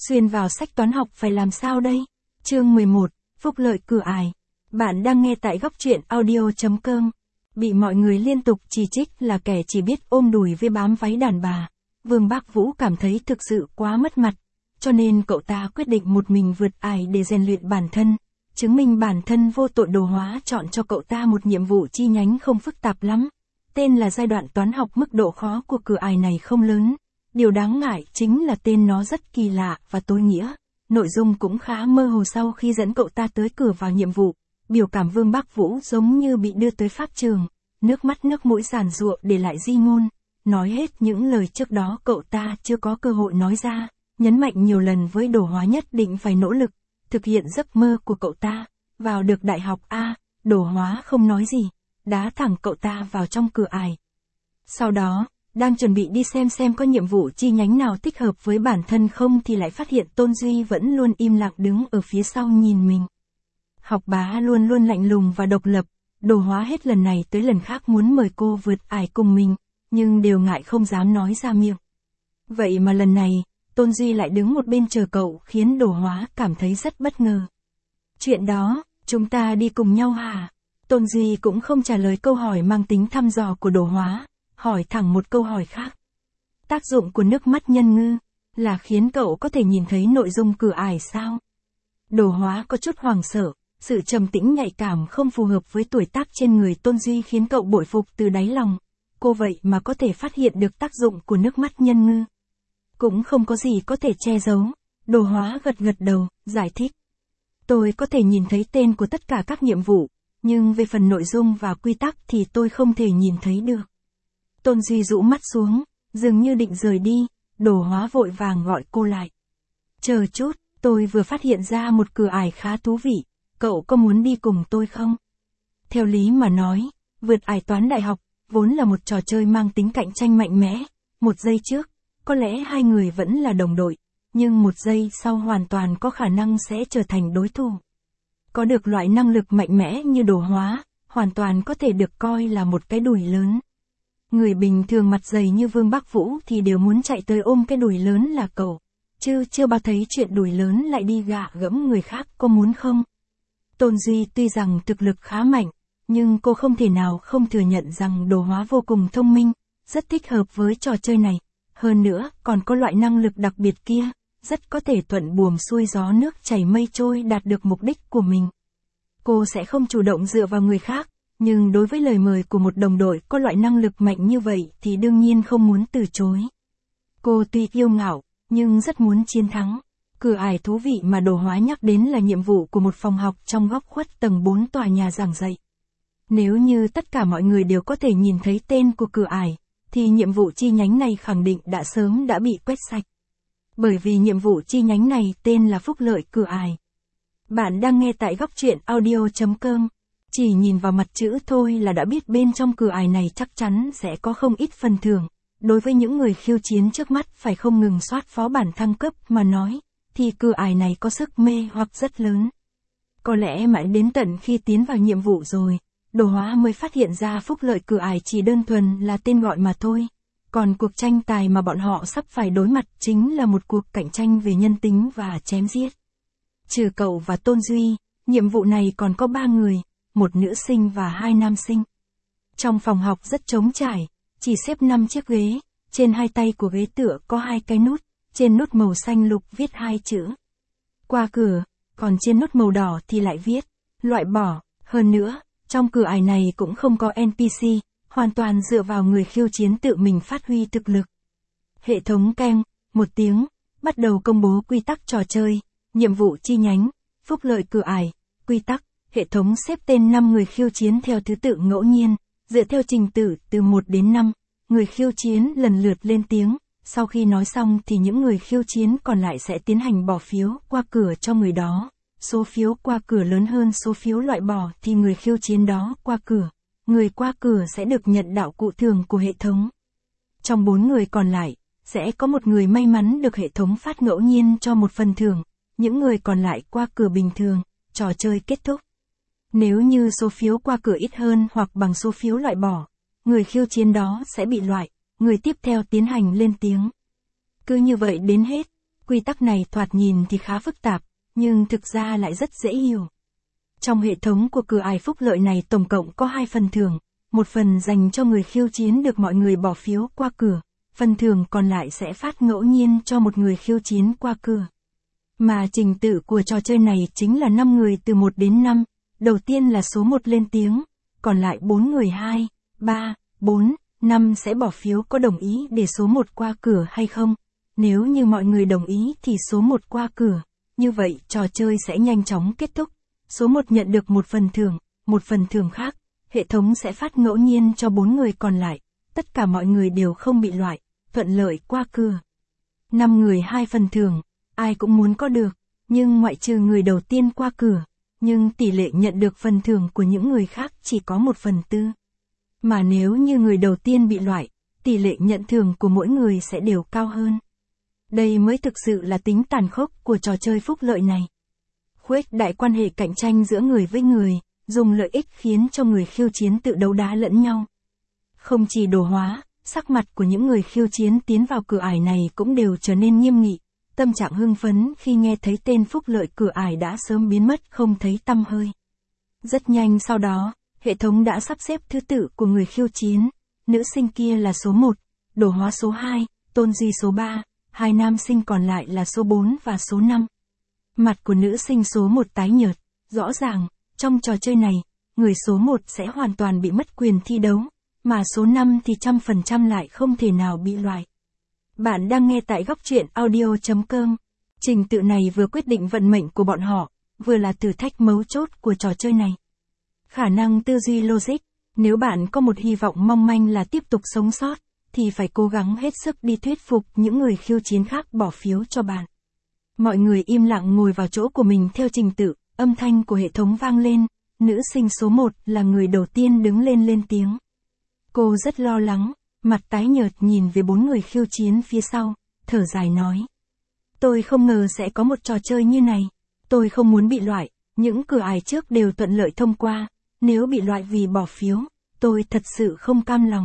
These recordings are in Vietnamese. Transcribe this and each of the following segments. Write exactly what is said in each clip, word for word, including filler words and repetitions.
Xuyên vào sách toán học phải làm sao đây? Chương mười một, phúc lợi cửa ải. Bạn đang nghe tại góc truyện audio chấm com. Bị mọi người liên tục chỉ trích là kẻ chỉ biết ôm đùi với bám váy đàn bà. Vương Bác Vũ cảm thấy thực sự quá mất mặt. Cho nên cậu ta quyết định một mình vượt ải để rèn luyện bản thân. Chứng minh bản thân vô tội. Đồ Hóa chọn cho cậu ta một nhiệm vụ chi nhánh không phức tạp lắm. Tên là giai đoạn toán học. Mức độ khó của cửa ải này không lớn. Điều đáng ngại chính là tên nó rất kỳ lạ và tối nghĩa. Nội dung cũng khá mơ hồ. Sau khi dẫn cậu ta tới cửa vào nhiệm vụ, biểu cảm Vương Bác Vũ giống như bị đưa tới pháp trường. Nước mắt nước mũi giàn giụa để lại di ngôn. Nói hết những lời trước đó cậu ta chưa có cơ hội nói ra. Nhấn mạnh nhiều lần với Đồ Hóa nhất định phải nỗ lực, thực hiện giấc mơ của cậu ta. Vào được đại học A, Đồ Hóa không nói gì, đá thẳng cậu ta vào trong cửa ải. Sau đó, đang chuẩn bị đi xem xem có nhiệm vụ chi nhánh nào thích hợp với bản thân không thì lại phát hiện Tôn Duy vẫn luôn im lặng đứng ở phía sau nhìn mình. Học bá luôn luôn lạnh lùng và độc lập, Đồ Hóa hết lần này tới lần khác muốn mời cô vượt ải cùng mình, nhưng đều ngại không dám nói ra miệng. Vậy mà lần này, Tôn Duy lại đứng một bên chờ cậu khiến Đồ Hóa cảm thấy rất bất ngờ. Chuyện đó, chúng ta đi cùng nhau hả? Tôn Duy cũng không trả lời câu hỏi mang tính thăm dò của Đồ Hóa, hỏi thẳng một câu hỏi khác. Tác dụng của nước mắt nhân ngư là khiến cậu có thể nhìn thấy nội dung cửa ải sao? Đồ Hóa có chút hoảng sợ, sự trầm tĩnh nhạy cảm không phù hợp với tuổi tác trên người Tôn Duy khiến cậu bội phục từ đáy lòng. Cô vậy mà có thể phát hiện được tác dụng của nước mắt nhân ngư. Cũng không có gì có thể che giấu. Đồ Hóa gật gật đầu, giải thích. Tôi có thể nhìn thấy tên của tất cả các nhiệm vụ, nhưng về phần nội dung và quy tắc thì tôi không thể nhìn thấy được. Tôn Duy rũ mắt xuống, dường như định rời đi, Đồ Hóa vội vàng gọi cô lại. Chờ chút, tôi vừa phát hiện ra một cửa ải khá thú vị, cậu có muốn đi cùng tôi không? Theo lý mà nói, vượt ải toán đại học, vốn là một trò chơi mang tính cạnh tranh mạnh mẽ. Một giây trước, có lẽ hai người vẫn là đồng đội, nhưng một giây sau hoàn toàn có khả năng sẽ trở thành đối thủ. Có được loại năng lực mạnh mẽ như Đồ Hóa, hoàn toàn có thể được coi là một cái đùi lớn. Người bình thường mặt dày như Vương Bác Vũ thì đều muốn chạy tới ôm cái đùi lớn là cậu, chứ chưa bao thấy chuyện đùi lớn lại đi gạ gẫm người khác, có muốn không? Tôn Duy tuy rằng thực lực khá mạnh, nhưng cô không thể nào không thừa nhận rằng Đồ Hóa vô cùng thông minh, rất thích hợp với trò chơi này. Hơn nữa, còn có loại năng lực đặc biệt kia, rất có thể thuận buồm xuôi gió nước chảy mây trôi đạt được mục đích của mình. Cô sẽ không chủ động dựa vào người khác, nhưng đối với lời mời của một đồng đội có loại năng lực mạnh như vậy thì đương nhiên không muốn từ chối. Cô tuy kiêu ngạo, nhưng rất muốn chiến thắng. Cửa ải thú vị mà Đồ Hóa nhắc đến là nhiệm vụ của một phòng học trong góc khuất tầng bốn tòa nhà giảng dạy. Nếu như tất cả mọi người đều có thể nhìn thấy tên của cửa ải, thì nhiệm vụ chi nhánh này khẳng định đã sớm đã bị quét sạch. Bởi vì nhiệm vụ chi nhánh này tên là phúc lợi cửa ải. Bạn đang nghe tại góc truyện audio chấm com. Chỉ nhìn vào mặt chữ thôi là đã biết bên trong cửa ải này chắc chắn sẽ có không ít phần thưởng. Đối với những người khiêu chiến trước mắt phải không ngừng soát phó bản thăng cấp mà nói, thì cửa ải này có sức mê hoặc rất lớn. Có lẽ mãi đến tận khi tiến vào nhiệm vụ rồi, Đồ Hóa mới phát hiện ra phúc lợi cửa ải chỉ đơn thuần là tên gọi mà thôi. Còn cuộc tranh tài mà bọn họ sắp phải đối mặt chính là một cuộc cạnh tranh về nhân tính và chém giết. Trừ cậu và Tôn Duy, nhiệm vụ này còn có ba người, một nữ sinh và hai nam sinh. Trong phòng học rất trống trải, chỉ xếp năm chiếc ghế, trên hai tay của ghế tựa có hai cái nút, trên nút màu xanh lục viết hai chữ qua cửa, còn trên nút màu đỏ thì lại viết loại bỏ. Hơn nữa, trong cửa ải này cũng không có en pê xê, hoàn toàn dựa vào người khiêu chiến tự mình phát huy thực lực. Hệ thống keng, một tiếng, bắt đầu công bố quy tắc trò chơi, nhiệm vụ chi nhánh, phúc lợi cửa ải, quy tắc, hệ thống xếp tên năm người khiêu chiến theo thứ tự ngẫu nhiên, dựa theo trình tự từ một đến năm, người khiêu chiến lần lượt lên tiếng, sau khi nói xong thì những người khiêu chiến còn lại sẽ tiến hành bỏ phiếu qua cửa cho người đó. Số phiếu qua cửa lớn hơn số phiếu loại bỏ thì người khiêu chiến đó qua cửa. Người qua cửa sẽ được nhận đạo cụ thưởng của hệ thống. Trong bốn người còn lại, sẽ có một người may mắn được hệ thống phát ngẫu nhiên cho một phần thưởng. Những người còn lại qua cửa bình thường, trò chơi kết thúc. Nếu như số phiếu qua cửa ít hơn hoặc bằng số phiếu loại bỏ, người khiêu chiến đó sẽ bị loại, người tiếp theo tiến hành lên tiếng. Cứ như vậy đến hết. Quy tắc này thoạt nhìn thì khá phức tạp, nhưng thực ra lại rất dễ hiểu. Trong hệ thống của cửa ải phúc lợi này tổng cộng có hai phần thưởng, một phần dành cho người khiêu chiến được mọi người bỏ phiếu qua cửa, phần thưởng còn lại sẽ phát ngẫu nhiên cho một người khiêu chiến qua cửa. Mà trình tự của trò chơi này chính là năm người từ một đến năm, đầu tiên là số một lên tiếng, còn lại bốn người hai, ba, bốn, năm sẽ bỏ phiếu có đồng ý để số một qua cửa hay không. Nếu như mọi người đồng ý thì số một qua cửa, như vậy trò chơi sẽ nhanh chóng kết thúc. Số một nhận được một phần thưởng, một phần thưởng khác, hệ thống sẽ phát ngẫu nhiên cho bốn người còn lại, tất cả mọi người đều không bị loại, thuận lợi qua cửa. năm người hai phần thưởng, ai cũng muốn có được, nhưng ngoại trừ người đầu tiên qua cửa, nhưng tỷ lệ nhận được phần thưởng của những người khác chỉ có một phần tư. Mà nếu như người đầu tiên bị loại, tỷ lệ nhận thưởng của mỗi người sẽ đều cao hơn. Đây mới thực sự là tính tàn khốc của trò chơi phúc lợi này. Khuếch đại quan hệ cạnh tranh giữa người với người, dùng lợi ích khiến cho người khiêu chiến tự đấu đá lẫn nhau. Không chỉ đồ hóa, sắc mặt của những người khiêu chiến tiến vào cửa ải này cũng đều trở nên nghiêm nghị, tâm trạng hưng phấn khi nghe thấy tên phúc lợi cửa ải đã sớm biến mất không thấy tăm hơi. Rất nhanh sau đó, hệ thống đã sắp xếp thứ tự của người khiêu chiến, nữ sinh kia là số một, đồ hóa số hai, tôn duy số ba, hai nam sinh còn lại là số bốn và số năm. Mặt của nữ sinh số một tái nhợt, rõ ràng, trong trò chơi này, người số một sẽ hoàn toàn bị mất quyền thi đấu, mà số năm thì trăm phần trăm lại không thể nào bị loại. Bạn đang nghe tại góc truyện audio chấm com. Trình tự này vừa quyết định vận mệnh của bọn họ, vừa là thử thách mấu chốt của trò chơi này. Khả năng tư duy logic, nếu bạn có một hy vọng mong manh là tiếp tục sống sót, thì phải cố gắng hết sức đi thuyết phục những người khiêu chiến khác bỏ phiếu cho bạn. Mọi người im lặng ngồi vào chỗ của mình theo trình tự, âm thanh của hệ thống vang lên, nữ sinh số một là người đầu tiên đứng lên lên tiếng. Cô rất lo lắng, mặt tái nhợt nhìn về bốn người khiêu chiến phía sau, thở dài nói. Tôi không ngờ sẽ có một trò chơi như này, tôi không muốn bị loại, những cửa ải trước đều thuận lợi thông qua, nếu bị loại vì bỏ phiếu, tôi thật sự không cam lòng.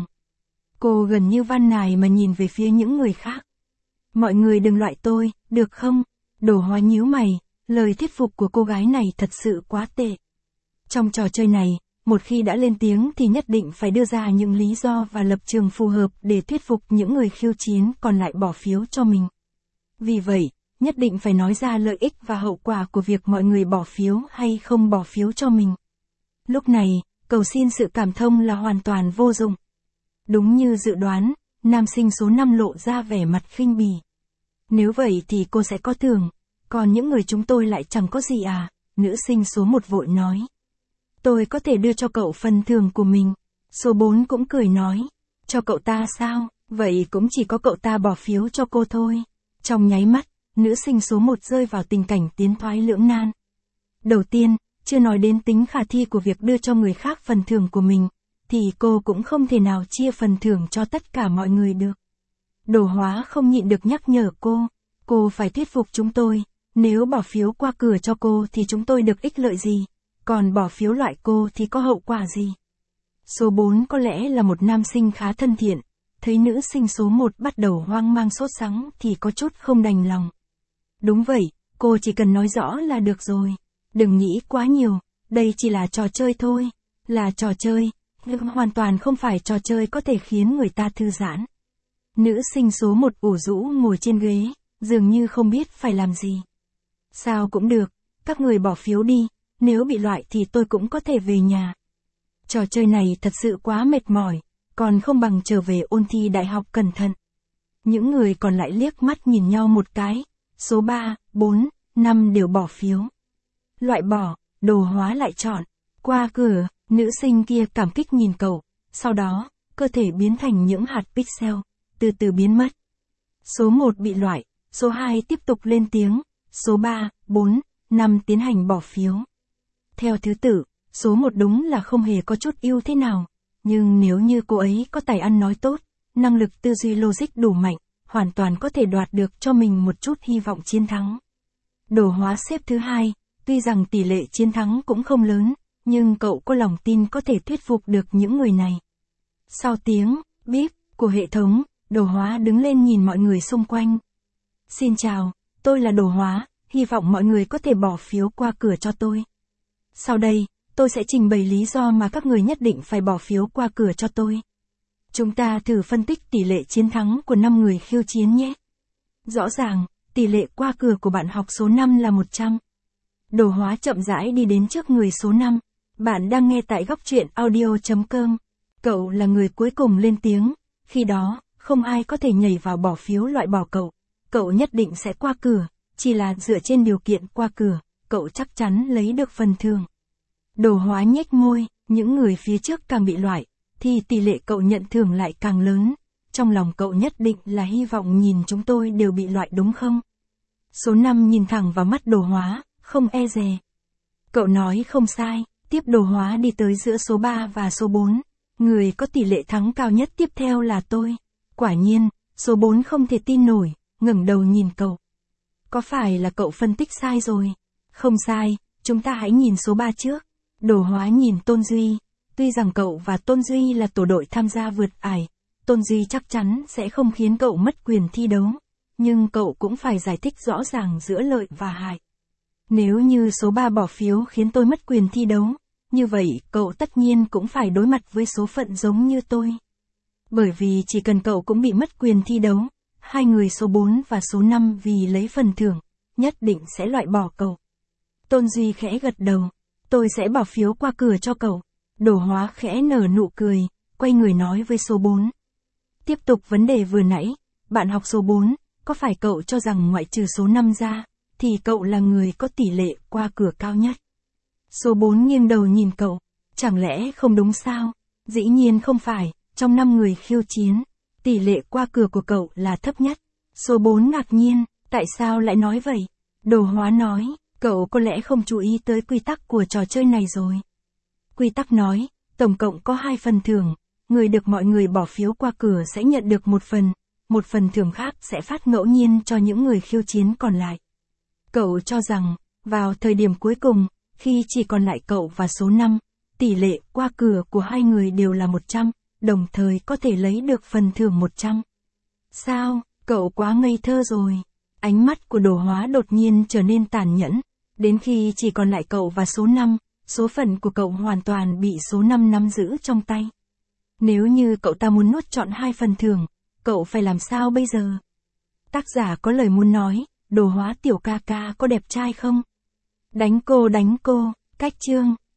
Cô gần như van nài mà nhìn về phía những người khác. Mọi người đừng loại tôi, được không? Đồ hóa nhíu mày, lời thuyết phục của cô gái này thật sự quá tệ. Trong trò chơi này, một khi đã lên tiếng thì nhất định phải đưa ra những lý do và lập trường phù hợp để thuyết phục những người khiêu chiến còn lại bỏ phiếu cho mình. Vì vậy, nhất định phải nói ra lợi ích và hậu quả của việc mọi người bỏ phiếu hay không bỏ phiếu cho mình. Lúc này, cầu xin sự cảm thông là hoàn toàn vô dụng. Đúng như dự đoán, nam sinh số năm lộ ra vẻ mặt khinh bỉ. Nếu vậy thì cô sẽ có thưởng, còn những người chúng tôi lại chẳng có gì à, nữ sinh số một vội nói. Tôi có thể đưa cho cậu phần thưởng của mình. Số bốn cũng cười nói, cho cậu ta sao, vậy cũng chỉ có cậu ta bỏ phiếu cho cô thôi. Trong nháy mắt, nữ sinh số một rơi vào tình cảnh tiến thoái lưỡng nan. Đầu tiên, chưa nói đến tính khả thi của việc đưa cho người khác phần thưởng của mình, thì cô cũng không thể nào chia phần thưởng cho tất cả mọi người được. Đồ hóa không nhịn được nhắc nhở cô, cô phải thuyết phục chúng tôi, nếu bỏ phiếu qua cửa cho cô thì chúng tôi được ích lợi gì, còn bỏ phiếu loại cô thì có hậu quả gì. Số bốn có lẽ là một nam sinh khá thân thiện, thấy nữ sinh số một bắt đầu hoang mang sốt sắng thì có chút không đành lòng. Đúng vậy, cô chỉ cần nói rõ là được rồi, đừng nghĩ quá nhiều, đây chỉ là trò chơi thôi, là trò chơi, nhưng hoàn toàn không phải trò chơi có thể khiến người ta thư giãn. Nữ sinh số một ủ rũ ngồi trên ghế, dường như không biết phải làm gì. Sao cũng được, các người bỏ phiếu đi, nếu bị loại thì tôi cũng có thể về nhà. Trò chơi này thật sự quá mệt mỏi, còn không bằng trở về ôn thi đại học cẩn thận. Những người còn lại liếc mắt nhìn nhau một cái, số ba, bốn, năm đều bỏ phiếu. Loại bỏ, đồ hóa lại chọn, qua cửa, nữ sinh kia cảm kích nhìn cậu, sau đó, cơ thể biến thành những hạt pixel, từ từ biến mất. Số một bị loại, số hai tiếp tục lên tiếng, số ba, bốn, năm tiến hành bỏ phiếu. Theo thứ tự, số một đúng là không hề có chút ưu thế nào, nhưng nếu như cô ấy có tài ăn nói tốt, năng lực tư duy logic đủ mạnh, hoàn toàn có thể đoạt được cho mình một chút hy vọng chiến thắng. Đồ hóa xếp thứ hai, tuy rằng tỷ lệ chiến thắng cũng không lớn, nhưng cậu có lòng tin có thể thuyết phục được những người này. Sau tiếng bíp của hệ thống, đồ hóa đứng lên nhìn mọi người xung quanh. Xin chào, tôi là Đồ Hóa, hy vọng mọi người có thể bỏ phiếu qua cửa cho tôi. Sau đây, tôi sẽ trình bày lý do mà các người nhất định phải bỏ phiếu qua cửa cho tôi. Chúng ta thử phân tích tỷ lệ chiến thắng của năm người khiêu chiến nhé. Rõ ràng, tỷ lệ qua cửa của bạn học số năm là một trăm. Đồ Hóa chậm rãi đi đến trước người số năm. Bạn đang nghe tại góc truyện audio chấm com. Cậu là người cuối cùng lên tiếng. Khi đó, không ai có thể nhảy vào bỏ phiếu loại bỏ cậu. Cậu nhất định sẽ qua cửa. Chỉ là dựa trên điều kiện qua cửa, cậu chắc chắn lấy được phần thưởng. Đồ Hóa nhếch môi, những người phía trước càng bị loại, thì tỷ lệ cậu nhận thưởng lại càng lớn. Trong lòng cậu nhất định là hy vọng nhìn chúng tôi đều bị loại đúng không? Số năm nhìn thẳng vào mắt Đồ Hóa, không e dè. Cậu nói không sai, tiếp Đồ Hóa đi tới giữa số ba và số bốn. Người có tỷ lệ thắng cao nhất tiếp theo là tôi. Quả nhiên, số bốn không thể tin nổi, ngẩng đầu nhìn cậu. Có phải là cậu phân tích sai rồi? Không sai, chúng ta hãy nhìn số ba trước. Đồ Hóa nhìn Tôn Duy. Tuy rằng cậu và Tôn Duy là tổ đội tham gia vượt ải, Tôn Duy chắc chắn sẽ không khiến cậu mất quyền thi đấu. Nhưng cậu cũng phải giải thích rõ ràng giữa lợi và hại. Nếu như số ba bỏ phiếu khiến tôi mất quyền thi đấu, như vậy cậu tất nhiên cũng phải đối mặt với số phận giống như tôi. Bởi vì chỉ cần cậu cũng bị mất quyền thi đấu, hai người số bốn và số năm vì lấy phần thưởng, nhất định sẽ loại bỏ cậu. Tôn Duy khẽ gật đầu, tôi sẽ bỏ phiếu qua cửa cho cậu. Đồ Hóa khẽ nở nụ cười, quay người nói với số bốn. Tiếp tục vấn đề vừa nãy, bạn học số bốn, có phải cậu cho rằng ngoại trừ số năm ra, thì cậu là người có tỷ lệ qua cửa cao nhất? Số bốn nghiêng đầu nhìn cậu, chẳng lẽ không đúng sao? Dĩ nhiên không phải, trong năm người khiêu chiến, tỷ lệ qua cửa của cậu là thấp nhất. Số bốn ngạc nhiên, tại sao lại nói vậy? Đồ Hóa nói, cậu có lẽ không chú ý tới quy tắc của trò chơi này rồi. Quy tắc nói, tổng cộng có hai phần thưởng, người được mọi người bỏ phiếu qua cửa sẽ nhận được một phần, một phần thưởng khác sẽ phát ngẫu nhiên cho những người khiêu chiến còn lại. Cậu cho rằng, vào thời điểm cuối cùng, khi chỉ còn lại cậu và số năm, tỷ lệ qua cửa của hai người đều là một trăm, đồng thời có thể lấy được phần thưởng một trăm. Sao, cậu quá ngây thơ rồi. Ánh mắt của Đồ Hóa đột nhiên trở nên tàn nhẫn, đến khi chỉ còn lại cậu và số năm, số phận của cậu hoàn toàn bị số năm nắm giữ trong tay. Nếu như cậu ta muốn nuốt trọn hai phần thưởng, cậu phải làm sao bây giờ? Tác giả có lời muốn nói, Đồ Hóa tiểu ca ca có đẹp trai không? Đánh cô đánh cô, cách chương.